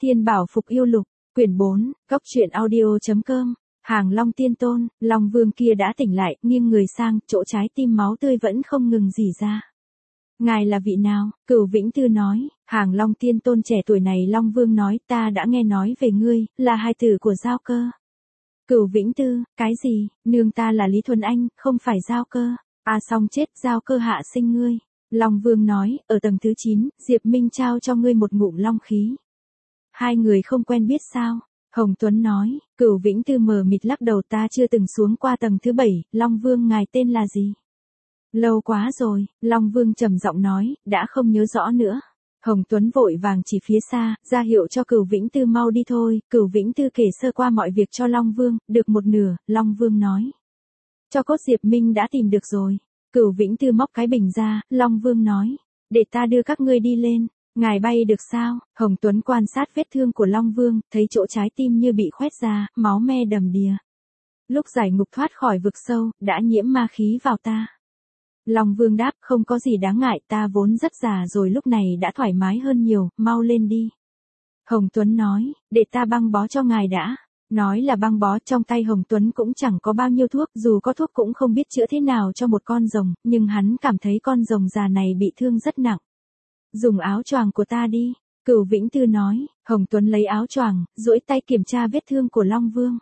Thiên Bảo Phục Yêu Lục, quyển 4, Góc Truyện Audio.com. Hàng Long Tiên Tôn, Long Vương kia đã tỉnh lại, nghiêng người sang, chỗ trái tim máu tươi vẫn không ngừng rỉ ra. Ngài là vị nào? Cửu Vĩnh Tư nói. Hàng Long Tiên Tôn trẻ tuổi này Long Vương nói, ta đã nghe nói về ngươi, là hài tử của Giao Cơ. Cửu Vĩnh Tư, cái gì? Nương ta là Lý Thuần Anh, không phải Giao Cơ. Xong chết, Giao Cơ hạ sinh ngươi. Long Vương nói, ở tầng thứ 9, Diệp Minh trao cho ngươi một ngụm long khí. Hai người không quen biết sao? Hồng Tuấn nói. Cửu Vĩnh Tư mờ mịt lắc đầu, ta chưa từng xuống qua tầng thứ 7, Long Vương ngài tên là gì? Lâu quá rồi, Long Vương trầm giọng nói, đã không nhớ rõ nữa. Hồng Tuấn vội vàng chỉ phía xa, ra hiệu cho Cửu Vĩnh Tư mau đi thôi. Cửu Vĩnh Tư kể sơ qua mọi việc cho Long Vương, được một nửa, Long Vương nói. Cho cốt Diệp Minh đã tìm được rồi. Cửu Vĩnh Tư móc cái bình ra, Long Vương nói, để ta đưa các ngươi đi lên. Ngài bay được sao? Hồng Tuấn quan sát vết thương của Long Vương, thấy chỗ trái tim như bị khoét ra, máu me đầm đìa. Lúc giải ngục thoát khỏi vực sâu, đã nhiễm ma khí vào ta. Long Vương đáp, không có gì đáng ngại, ta vốn rất già rồi, lúc này đã thoải mái hơn nhiều, mau lên đi. Hồng Tuấn nói, để ta băng bó cho ngài đã. Nói là băng bó, trong tay Hồng Tuấn cũng chẳng có bao nhiêu thuốc, dù có thuốc cũng không biết chữa thế nào cho một con rồng, nhưng hắn cảm thấy con rồng già này bị thương rất nặng. Dùng áo choàng của ta đi. Cửu Vĩnh Tư nói. Hồng Tuấn lấy áo choàng, duỗi tay kiểm tra vết thương của Long Vương.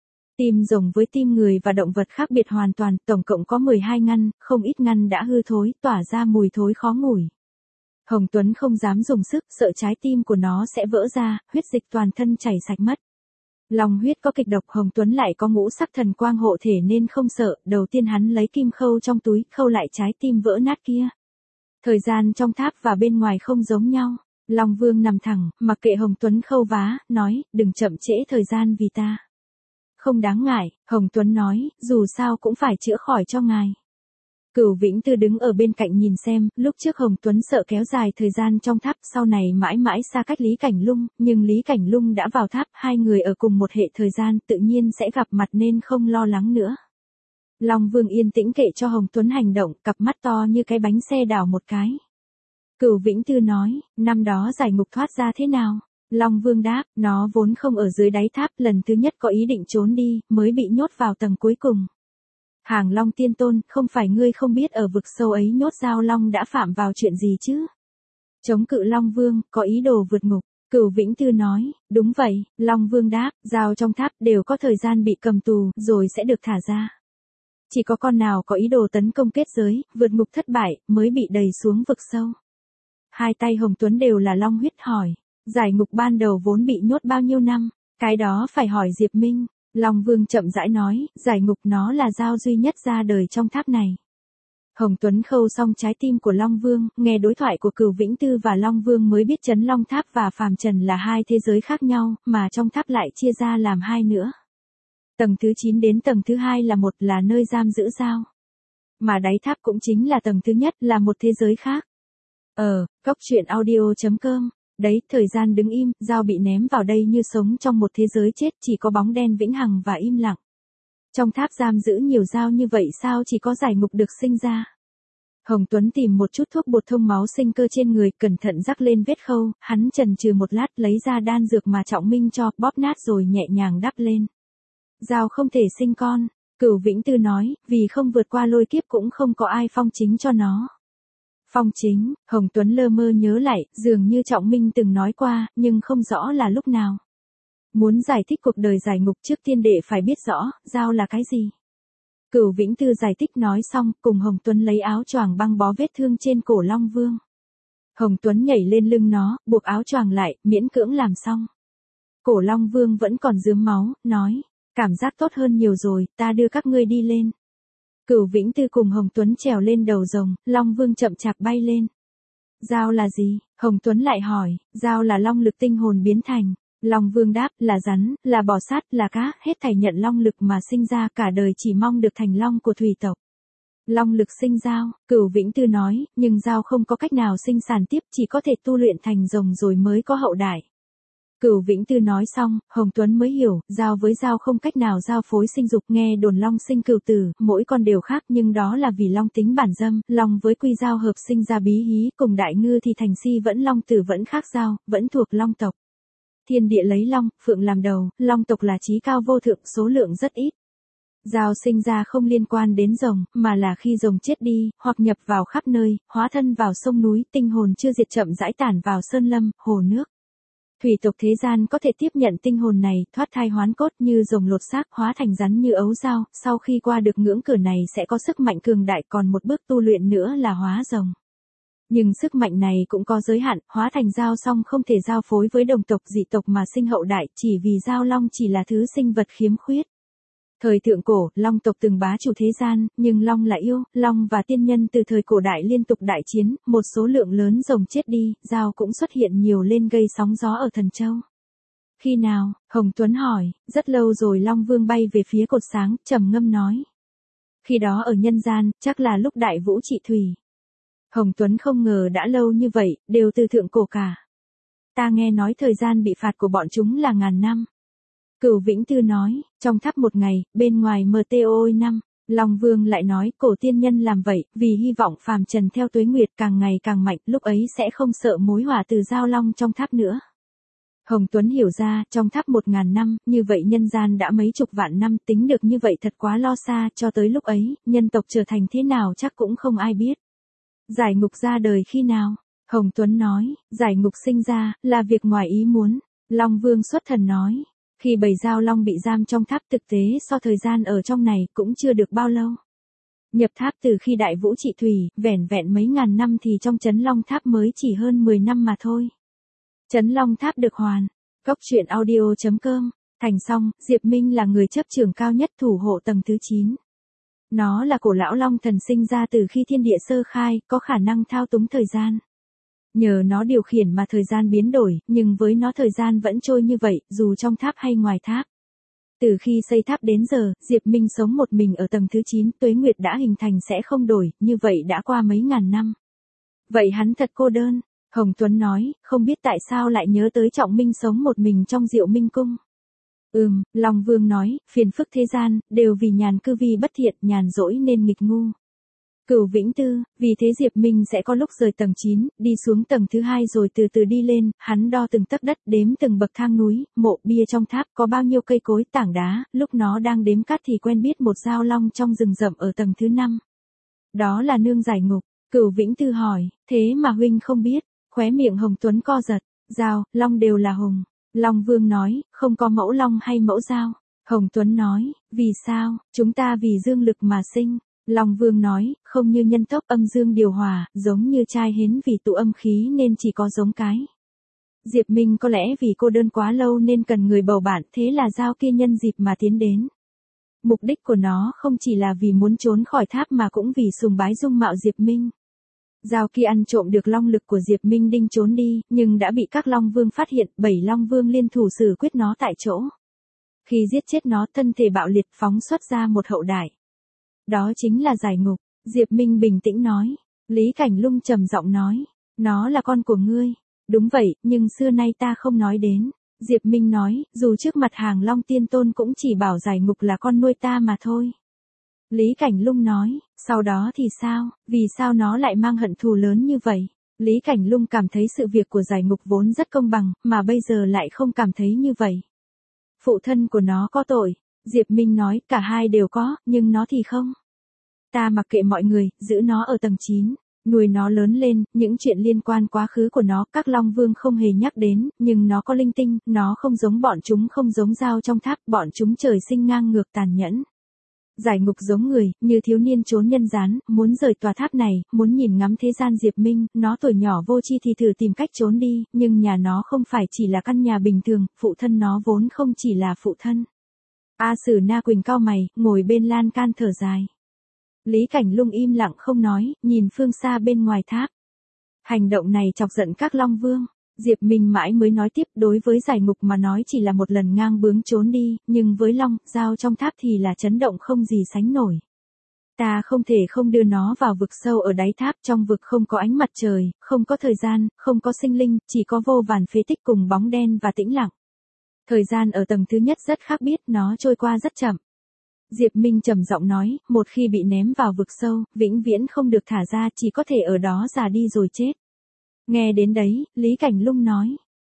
Tim rồng với tim người và động vật khác biệt hoàn toàn, tổng cộng có 12 ngăn, không ít ngăn đã hư thối, tỏa ra mùi thối khó ngửi. Hồng Tuấn không dám dùng sức, sợ trái tim của nó sẽ vỡ ra, huyết dịch toàn thân chảy sạch mất. Long huyết có kịch độc, Hồng Tuấn lại có ngũ sắc thần quang hộ thể nên không sợ, đầu tiên hắn lấy kim khâu trong túi, khâu lại trái tim vỡ nát kia. Thời gian trong tháp và bên ngoài không giống nhau. Long Vương nằm thẳng, mặc kệ Hồng Tuấn khâu vá, nói, đừng chậm trễ thời gian vì ta. Không đáng ngại, Hồng Tuấn nói, dù sao cũng phải chữa khỏi cho ngài. Cửu Vĩnh Tư đứng ở bên cạnh nhìn xem, lúc trước Hồng Tuấn sợ kéo dài thời gian trong tháp, sau này mãi mãi xa cách Lý Cảnh Lung, nhưng Lý Cảnh Lung đã vào tháp, hai người ở cùng một hệ thời gian, tự nhiên sẽ gặp mặt nên không lo lắng nữa. Long Vương yên tĩnh kệ cho Hồng Tuấn hành động, cặp mắt to như cái bánh xe đảo một cái. Cửu Vĩnh Tư nói, năm đó giải ngục thoát ra thế nào? Long Vương đáp, nó vốn không ở dưới đáy tháp, lần thứ nhất có ý định trốn đi, mới bị nhốt vào tầng cuối cùng. Hàng Long Tiên Tôn, không phải ngươi không biết ở vực sâu ấy nhốt Giao Long đã phạm vào chuyện gì chứ? Chống cự Long Vương, có ý đồ vượt ngục. Cửu Vĩnh Tư nói, đúng vậy, Long Vương đáp, Giao trong tháp đều có thời gian bị cầm tù, rồi sẽ được thả ra. Chỉ có con nào có ý đồ tấn công kết giới, vượt ngục thất bại, mới bị đẩy xuống vực sâu. Hai tay Hồng Tuấn đều là long huyết, hỏi, giải ngục ban đầu vốn bị nhốt bao nhiêu năm? Cái đó phải hỏi Diệp Minh. Long Vương chậm rãi nói, giải ngục nó là Giao duy nhất ra đời trong tháp này. Hồng Tuấn khâu xong trái tim của Long Vương, nghe đối thoại của Cửu Vĩnh Tư và Long Vương mới biết Chấn Long Tháp và Phàm Trần là hai thế giới khác nhau, mà trong tháp lại chia ra làm hai nữa. Tầng thứ 9 đến tầng thứ 2 là một, là nơi giam giữ Giao. Mà đáy tháp cũng chính là tầng thứ nhất, là một thế giới khác. Góc Truyện Audio.com. Đấy, thời gian đứng im, Giao bị ném vào đây như sống trong một thế giới chết, chỉ có bóng đen vĩnh hằng và im lặng. Trong tháp giam giữ nhiều Giao như vậy sao chỉ có giải ngục được sinh ra? Hồng Tuấn tìm một chút thuốc bột thông máu sinh cơ trên người, cẩn thận rắc lên vết khâu, hắn chần chừ một lát lấy ra đan dược mà Trọng Minh cho, bóp nát rồi nhẹ nhàng đắp lên. Giao không thể sinh con, Cửu Vĩnh Tư nói, vì không vượt qua lôi kiếp cũng không có ai phong chính cho nó. Phong chính, Hồng Tuấn lơ mơ nhớ lại, dường như Trọng Minh từng nói qua, nhưng không rõ là lúc nào. Muốn giải thích cuộc đời giải ngục trước tiên đệ phải biết rõ, Giao là cái gì. Cửu Vĩnh Tư giải thích nói xong, cùng Hồng Tuấn lấy áo choàng băng bó vết thương trên cổ Long Vương. Hồng Tuấn nhảy lên lưng nó, buộc áo choàng lại, miễn cưỡng làm xong. Cổ Long Vương vẫn còn rướm máu, nói, cảm giác tốt hơn nhiều rồi, ta đưa các ngươi đi lên. Cửu Vĩnh Tư cùng Hồng Tuấn trèo lên đầu rồng, Long Vương chậm chạp bay lên. Giao là gì? Hồng Tuấn lại hỏi, Giao là long lực tinh hồn biến thành. Long Vương đáp, là rắn, là bò sát, là cá, hết thảy nhận long lực mà sinh ra, cả đời chỉ mong được thành long của thủy tộc. Long lực sinh Giao, Cửu Vĩnh Tư nói, nhưng Giao không có cách nào sinh sản tiếp, chỉ có thể tu luyện thành rồng rồi mới có hậu đại. Cửu Vĩnh Tư nói xong, Hồng Tuấn mới hiểu, Giao với Giao không cách nào giao phối sinh dục, nghe đồn long sinh cửu tử, mỗi con đều khác, nhưng đó là vì long tính bản dâm, long với quy Giao hợp sinh ra bí hí, cùng đại ngư thì thành si vẫn long tử vẫn khác Giao, vẫn thuộc long tộc. thiên địa lấy long, phượng làm đầu, long tộc là chí cao vô thượng, số lượng rất ít. Dao sinh ra không liên quan đến rồng, mà là khi rồng chết đi, hoặc nhập vào khắp nơi, hóa thân vào sông núi, tinh hồn chưa diệt chậm rãi tản vào sơn lâm, hồ nước. Thủy tộc thế gian có thể tiếp nhận tinh hồn này, thoát thai hoán cốt như rồng lột xác, hóa thành rắn như ấu dao, sau khi qua được ngưỡng cửa này sẽ có sức mạnh cường đại, còn một bước tu luyện nữa là hóa rồng. Nhưng sức mạnh này cũng có giới hạn, hóa thành dao xong không thể giao phối với đồng tộc dị tộc mà sinh hậu đại, chỉ vì dao long chỉ là thứ sinh vật khiếm khuyết. Thời thượng cổ, long tộc từng bá chủ thế gian, nhưng long là yêu, long và tiên nhân từ thời cổ đại liên tục đại chiến, một số lượng lớn rồng chết đi, dao cũng xuất hiện nhiều lên gây sóng gió ở Thần Châu. Khi nào? Hồng Tuấn hỏi, rất lâu rồi. Long Vương bay về phía cột sáng, trầm ngâm nói. Khi đó ở nhân gian, chắc là lúc đại vũ trị thủy. Hồng Tuấn không ngờ đã lâu như vậy, đều từ thượng cổ cả. Ta nghe nói thời gian bị phạt của bọn chúng là 1000 năm. Cửu Vĩnh Tư nói, trong tháp 1 ngày, bên ngoài MTOI năm. Long Vương lại nói, cổ tiên nhân làm vậy, vì hy vọng phàm trần theo tuế nguyệt càng ngày càng mạnh, lúc ấy sẽ không sợ mối hỏa từ giao long trong tháp nữa. Hồng Tuấn hiểu ra, trong tháp 1000 năm, như vậy nhân gian đã mấy chục vạn năm, tính được như vậy thật quá lo xa, cho tới lúc ấy, nhân tộc trở thành thế nào chắc cũng không ai biết. Giải ngục ra đời khi nào? Hồng Tuấn nói, giải ngục sinh ra, là việc ngoài ý muốn. Long Vương xuất thần nói, khi bầy giao long bị giam trong tháp, thực tế so thời gian ở trong này cũng chưa được bao lâu. Nhập tháp từ khi đại vũ trị thủy, vẻn vẹn mấy ngàn năm thì trong trấn long tháp mới chỉ hơn 10 năm mà thôi. Trấn long tháp được hoàn. Góc truyện audio.com. Thành xong, Diệp Minh là người chấp trưởng cao nhất thủ hộ tầng thứ 9. Nó là cổ lão long thần sinh ra từ khi thiên địa sơ khai, có khả năng thao túng thời gian. Nhờ nó điều khiển mà thời gian biến đổi, nhưng với nó thời gian vẫn trôi như vậy, dù trong tháp hay ngoài tháp. Từ khi xây tháp đến giờ, Diệp Minh sống một mình ở tầng thứ 9, tuế nguyệt đã hình thành sẽ không đổi, như vậy đã qua mấy ngàn năm. Vậy hắn thật cô đơn. Hồng Tuấn nói, không biết tại sao lại nhớ tới Trọng Minh sống một mình trong Diệu Minh Cung. Long Vương nói, phiền phức thế gian, đều vì nhàn cư vi bất thiện, nhàn rỗi nên nghịch ngu. Cửu Vĩnh Tư, vì thế Diệp Minh sẽ có lúc rời tầng 9, đi xuống tầng thứ 2 rồi từ từ đi lên, hắn đo từng tấc đất, đếm từng bậc thang núi, mộ bia trong tháp, có bao nhiêu cây cối, tảng đá, lúc nó đang đếm cát thì quen biết một dao long trong rừng rậm ở tầng thứ 5. Đó là nương giải ngục. Cửu Vĩnh Tư hỏi, thế mà huynh không biết? Khóe miệng Hồng Tuấn co giật, dao, long đều là hùng. Long Vương nói, không có mẫu long hay mẫu dao. Hồng Tuấn nói, vì sao? Chúng ta vì dương lực mà sinh. Long Vương nói, không như nhân tộc âm dương điều hòa, giống như trai hến vì tụ âm khí nên chỉ có giống cái. Diệp Minh có lẽ vì cô đơn quá lâu nên cần người bầu bạn, thế là dao kia nhân dịp mà tiến đến. Mục đích của nó không chỉ là vì muốn trốn khỏi tháp mà cũng vì sùng bái dung mạo Diệp Minh. Dao kia ăn trộm được long lực của Diệp Minh định trốn đi, nhưng đã bị các Long Vương phát hiện, 7 Long Vương liên thủ xử quyết nó tại chỗ. Khi giết chết nó, thân thể bạo liệt phóng xuất ra một hậu đại. Đó chính là giải ngục. Diệp Minh bình tĩnh nói. Lý Cảnh Lung trầm giọng nói. Nó là con của ngươi. Đúng vậy, nhưng xưa nay ta không nói đến. Diệp Minh nói, dù trước mặt Hàng Long Tiên Tôn cũng chỉ bảo giải ngục là con nuôi ta mà thôi. Lý Cảnh Lung nói, sau đó thì sao, vì sao nó lại mang hận thù lớn như vậy? Lý Cảnh Lung cảm thấy sự việc của giải ngục vốn rất công bằng, mà bây giờ lại không cảm thấy như vậy. Phụ thân của nó có tội. Diệp Minh nói, cả hai đều có, nhưng nó thì không. Ta mặc kệ mọi người, giữ nó ở tầng 9, nuôi nó lớn lên, những chuyện liên quan quá khứ của nó, các Long Vương không hề nhắc đến, nhưng nó có linh tinh, nó không giống bọn chúng, không giống dao trong tháp, bọn chúng trời sinh ngang ngược tàn nhẫn. Giải ngục giống người, như thiếu niên trốn nhân gian, muốn rời tòa tháp này, muốn nhìn ngắm thế gian. Diệp Minh, nó tuổi nhỏ vô tri thì thử tìm cách trốn đi, nhưng nhà nó không phải chỉ là căn nhà bình thường, phụ thân nó vốn không chỉ là phụ thân. A Sử Na Quỳnh cau mày, ngồi bên lan can thở dài. Lý Cảnh Lung im lặng không nói, nhìn phương xa bên ngoài tháp. Hành động này chọc giận các Long Vương. Diệp Minh mãi mới nói tiếp, đối với giải ngục mà nói chỉ là một lần ngang bướng trốn đi, nhưng với long, dao trong tháp thì là chấn động không gì sánh nổi. Ta không thể không đưa nó vào vực sâu ở đáy tháp, trong vực không có ánh mặt trời, không có thời gian, không có sinh linh, chỉ có vô vàn phế tích cùng bóng đen và tĩnh lặng. Thời gian ở tầng thứ nhất rất khác biết, nó trôi qua rất chậm. Diệp Minh trầm giọng nói, một khi bị ném vào vực sâu, vĩnh viễn không được thả ra, chỉ có thể ở đó già đi rồi chết. Nghe đến đấy, Lý Cảnh Lung nói,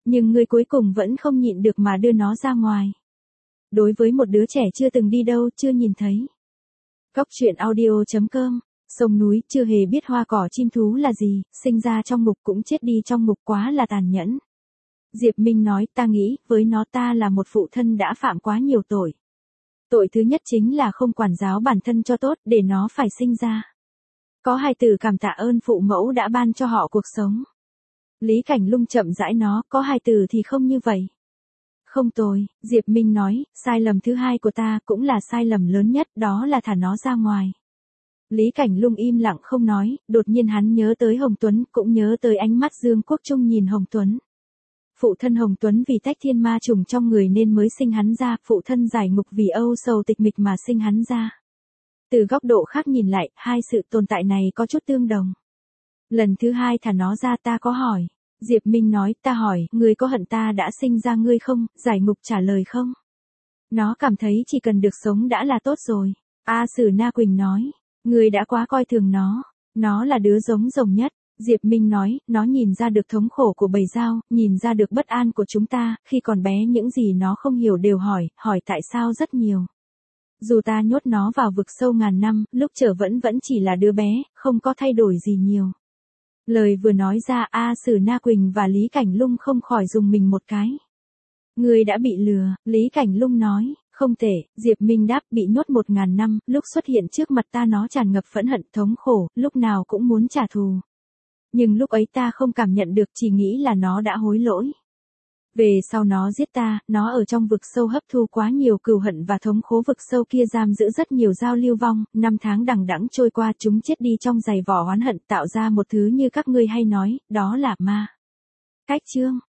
Nhưng ngươi cuối cùng vẫn không nhịn được mà đưa nó ra ngoài. Đối với một đứa trẻ chưa từng đi đâu, chưa nhìn thấy. Cóc truyện audio.com. Sông núi chưa hề biết hoa cỏ chim thú là gì, sinh ra trong ngục cũng chết đi trong ngục, quá là tàn nhẫn. Diệp Minh nói, ta nghĩ, với nó ta là một phụ thân đã phạm quá nhiều tội. Tội thứ nhất chính là không quản giáo bản thân cho tốt, để nó phải sinh ra. Có hài tử cảm tạ ơn phụ mẫu đã ban cho họ cuộc sống. Lý Cảnh Lung chậm rãi nó, có hài tử thì không như vậy. Không tồi, Diệp Minh nói, sai lầm thứ hai của ta cũng là sai lầm lớn nhất, đó là thả nó ra ngoài. Lý Cảnh Lung im lặng không nói, đột nhiên hắn nhớ tới Hồng Tuấn, cũng nhớ tới ánh mắt Dương Quốc Trung nhìn Hồng Tuấn. Phụ thân Hồng Tuấn vì tách thiên ma trùng trong người nên mới sinh hắn ra, phụ thân giải ngục vì âu sầu tịch mịch mà sinh hắn ra. Từ góc độ khác nhìn lại, hai sự tồn tại này có chút tương đồng. Lần thứ hai thả nó ra ta có hỏi. Diệp Minh nói, ta hỏi, ngươi có hận ta đã sinh ra ngươi không? Giải ngục trả lời không. Nó cảm thấy chỉ cần được sống đã là tốt rồi. A Sử Na Quỳnh nói, ngươi đã quá coi thường nó là đứa giống rồng nhất. Diệp Minh nói, nó nhìn ra được thống khổ của bầy dao, nhìn ra được bất an của chúng ta, khi còn bé những gì nó không hiểu đều hỏi tại sao rất nhiều. Dù ta nhốt nó vào vực sâu ngàn năm, lúc trở vẫn chỉ là đứa bé, không có thay đổi gì nhiều. Lời vừa nói ra, A Sử Na Quỳnh và Lý Cảnh Lung không khỏi dùng mình một cái. Người đã bị lừa, Lý Cảnh Lung nói, không thể, Diệp Minh đáp, bị nhốt 1000 năm, lúc xuất hiện trước mặt ta nó tràn ngập phẫn hận thống khổ, lúc nào cũng muốn trả thù. Nhưng lúc ấy ta không cảm nhận được, chỉ nghĩ là nó đã hối lỗi. Về sau nó giết ta, nó ở trong vực sâu hấp thu quá nhiều cừu hận và thống khổ, vực sâu kia giam giữ rất nhiều dao lưu vong, 5 tháng đằng đẵng trôi qua chúng chết đi trong giày vỏ oán hận, tạo ra một thứ như các ngươi hay nói, đó là ma. Cách chương